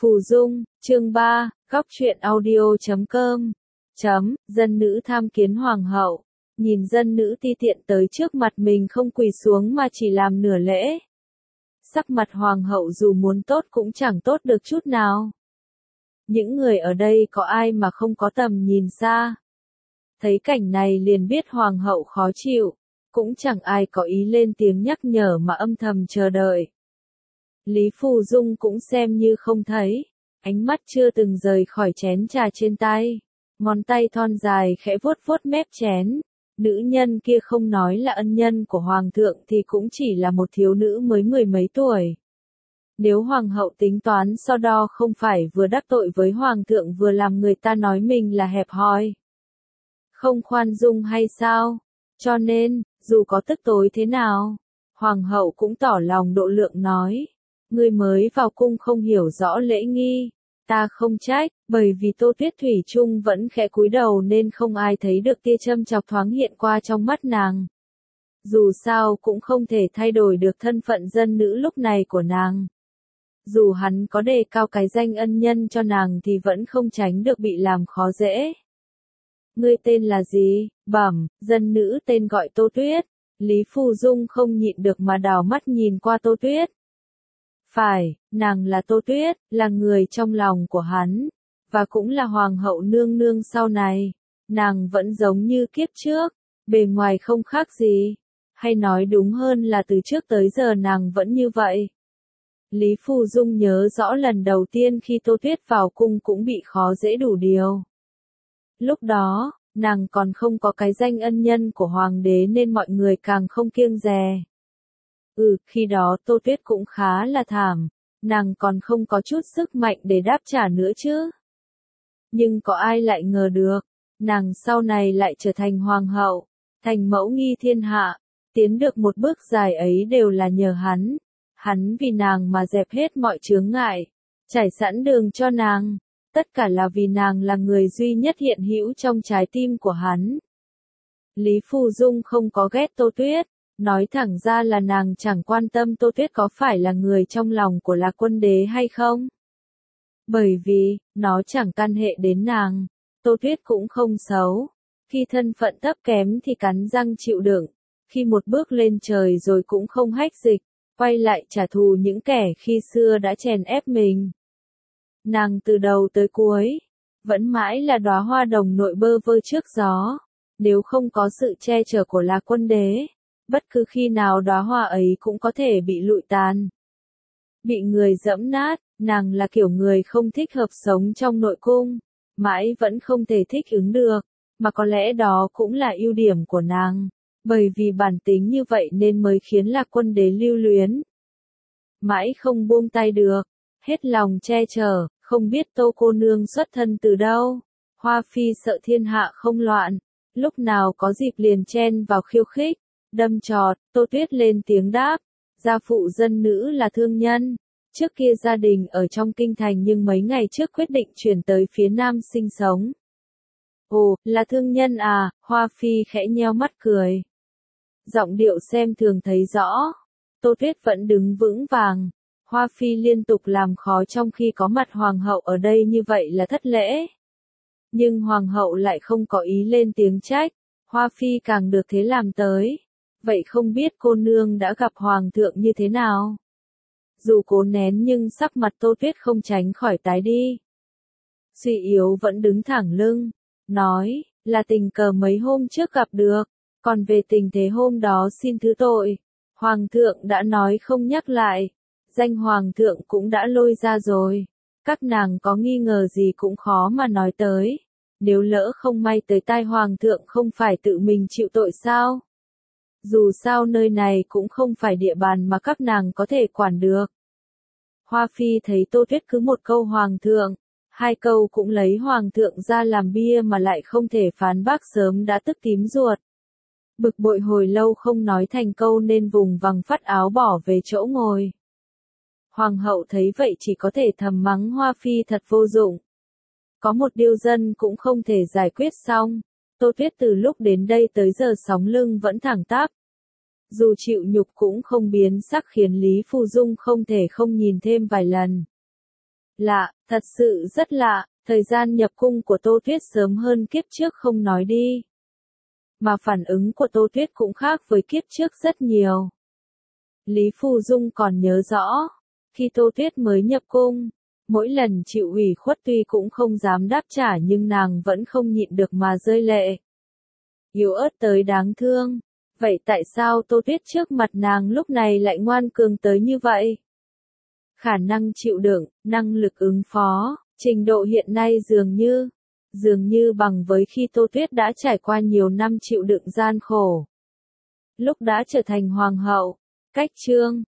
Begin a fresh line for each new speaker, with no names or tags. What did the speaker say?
Phù Dung, chương 3, góc truyện audio.com. Dân nữ tham kiến hoàng hậu. Nhìn dân nữ ti tiện tới trước mặt mình không quỳ xuống mà chỉ làm nửa lễ. Sắc mặt hoàng hậu dù muốn tốt cũng chẳng tốt được chút nào. Những người ở đây có ai mà không có tầm nhìn xa. Thấy cảnh này liền biết hoàng hậu khó chịu, cũng chẳng ai có ý lên tiếng nhắc nhở mà âm thầm chờ đợi. Lý Phù Dung cũng xem như không thấy, ánh mắt chưa từng rời khỏi chén trà trên tay, ngón tay thon dài khẽ vuốt vuốt mép chén. Nữ nhân kia không nói là ân nhân của hoàng thượng thì cũng chỉ là một thiếu nữ mới mười mấy tuổi. Nếu hoàng hậu tính toán so đo không phải vừa đắc tội với hoàng thượng vừa làm người ta nói mình là hẹp hòi, không khoan dung hay sao? Cho nên, dù có tức tối thế nào, hoàng hậu cũng tỏ lòng độ lượng nói. Ngươi mới vào cung không hiểu rõ lễ nghi, ta không trách, bởi vì Tô Tuyết thủy chung vẫn khẽ cúi đầu nên không ai thấy được tia châm chọc thoáng hiện qua trong mắt nàng. Dù sao cũng không thể thay đổi được thân phận dân nữ lúc này của nàng. Dù hắn có đề cao cái danh ân nhân cho nàng thì vẫn không tránh được bị làm khó dễ. Ngươi tên là gì? Bẩm, dân nữ tên gọi Tô Tuyết. Lý Phù Dung không nhịn được mà đảo mắt nhìn qua Tô Tuyết. Phải, nàng là Tô Tuyết, là người trong lòng của hắn, và cũng là hoàng hậu nương nương sau này. Nàng vẫn giống như kiếp trước, bề ngoài không khác gì, hay nói đúng hơn là từ trước tới giờ nàng vẫn như vậy. Lý Phù Dung nhớ rõ lần đầu tiên khi Tô Tuyết vào cung cũng bị khó dễ đủ điều. Lúc đó, nàng còn không có cái danh ân nhân của hoàng đế nên mọi người càng không kiêng dè. Khi đó Tô Tuyết cũng khá là thảm, nàng còn không có chút sức mạnh để đáp trả nữa chứ. Nhưng có ai lại ngờ được, nàng sau này lại trở thành hoàng hậu, thành mẫu nghi thiên hạ, tiến được một bước dài ấy đều là nhờ hắn. Hắn vì nàng mà dẹp hết mọi chướng ngại, trải sẵn đường cho nàng, tất cả là vì nàng là người duy nhất hiện hữu trong trái tim của hắn. Lý Phù Dung không có ghét Tô Tuyết. Nói thẳng ra là nàng chẳng quan tâm Tô Tuyết có phải là người trong lòng của Lạc Quân Đế hay không. Bởi vì, nó chẳng can hệ đến nàng. Tô Tuyết cũng không xấu. Khi thân phận thấp kém thì cắn răng chịu đựng. Khi một bước lên trời rồi cũng không hách dịch. Quay lại trả thù những kẻ khi xưa đã chèn ép mình. Nàng từ đầu tới cuối, vẫn mãi là đóa hoa đồng nội bơ vơ trước gió. Nếu không có sự che chở của Lạc Quân Đế, bất cứ khi nào đóa hoa ấy cũng có thể bị lụi tàn. Bị người giẫm nát, nàng là kiểu người không thích hợp sống trong nội cung, mãi vẫn không thể thích ứng được, mà có lẽ đó cũng là ưu điểm của nàng, bởi vì bản tính như vậy nên mới khiến Lạc Quân Đế lưu luyến. Mãi không buông tay được, hết lòng che chở, không biết Tô cô nương xuất thân từ đâu. Hoa phi sợ thiên hạ không loạn, lúc nào có dịp liền chen vào khiêu khích. Đâm chọt, Tô Tuyết lên tiếng đáp, gia phụ dân nữ là thương nhân, trước kia gia đình ở trong kinh thành nhưng mấy ngày trước quyết định chuyển tới phía nam sinh sống. Ồ, là thương nhân à? Hoa phi khẽ nheo mắt cười. Giọng điệu xem thường thấy rõ, Tô Tuyết vẫn đứng vững vàng, Hoa phi liên tục làm khó trong khi có mặt hoàng hậu ở đây như vậy là thất lễ. Nhưng hoàng hậu lại không có ý lên tiếng trách, Hoa phi càng được thế làm tới. Vậy không biết cô nương đã gặp hoàng thượng như thế nào? Dù cố nén nhưng sắc mặt Tô Tuyết không tránh khỏi tái đi. Suy yếu vẫn đứng thẳng lưng, nói, là tình cờ mấy hôm trước gặp được, còn về tình thế hôm đó xin thứ tội. Hoàng thượng đã nói không nhắc lại, danh hoàng thượng cũng đã lôi ra rồi, các nàng có nghi ngờ gì cũng khó mà nói tới. Nếu lỡ không may tới tai hoàng thượng không phải tự mình chịu tội sao? Dù sao nơi này cũng không phải địa bàn mà các nàng có thể quản được. Hoa phi thấy Tô Tuyết cứ một câu hoàng thượng, hai câu cũng lấy hoàng thượng ra làm bia mà lại không thể phán bác sớm đã tức tím ruột. Bực bội hồi lâu không nói thành câu nên vùng vằng phắt áo bỏ về chỗ ngồi. Hoàng hậu thấy vậy chỉ có thể thầm mắng Hoa phi thật vô dụng. Có một điều dân cũng không thể giải quyết xong. Tô Tuyết từ lúc đến đây tới giờ sóng lưng vẫn thẳng tắp. Dù chịu nhục cũng không biến sắc khiến Lý Phù Dung không thể không nhìn thêm vài lần. Lạ, thật sự rất lạ, thời gian nhập cung của Tô Tuyết sớm hơn kiếp trước không nói đi. Mà phản ứng của Tô Tuyết cũng khác với kiếp trước rất nhiều. Lý Phù Dung còn nhớ rõ, khi Tô Tuyết mới nhập cung, mỗi lần chịu ủy khuất tuy cũng không dám đáp trả nhưng nàng vẫn không nhịn được mà rơi lệ. Yếu ớt tới đáng thương. Vậy tại sao Tô Tuyết trước mặt nàng lúc này lại ngoan cường tới như vậy? Khả năng chịu đựng, năng lực ứng phó, trình độ hiện nay dường như bằng với khi Tô Tuyết đã trải qua nhiều năm chịu đựng gian khổ. Lúc đã trở thành hoàng hậu, cách chương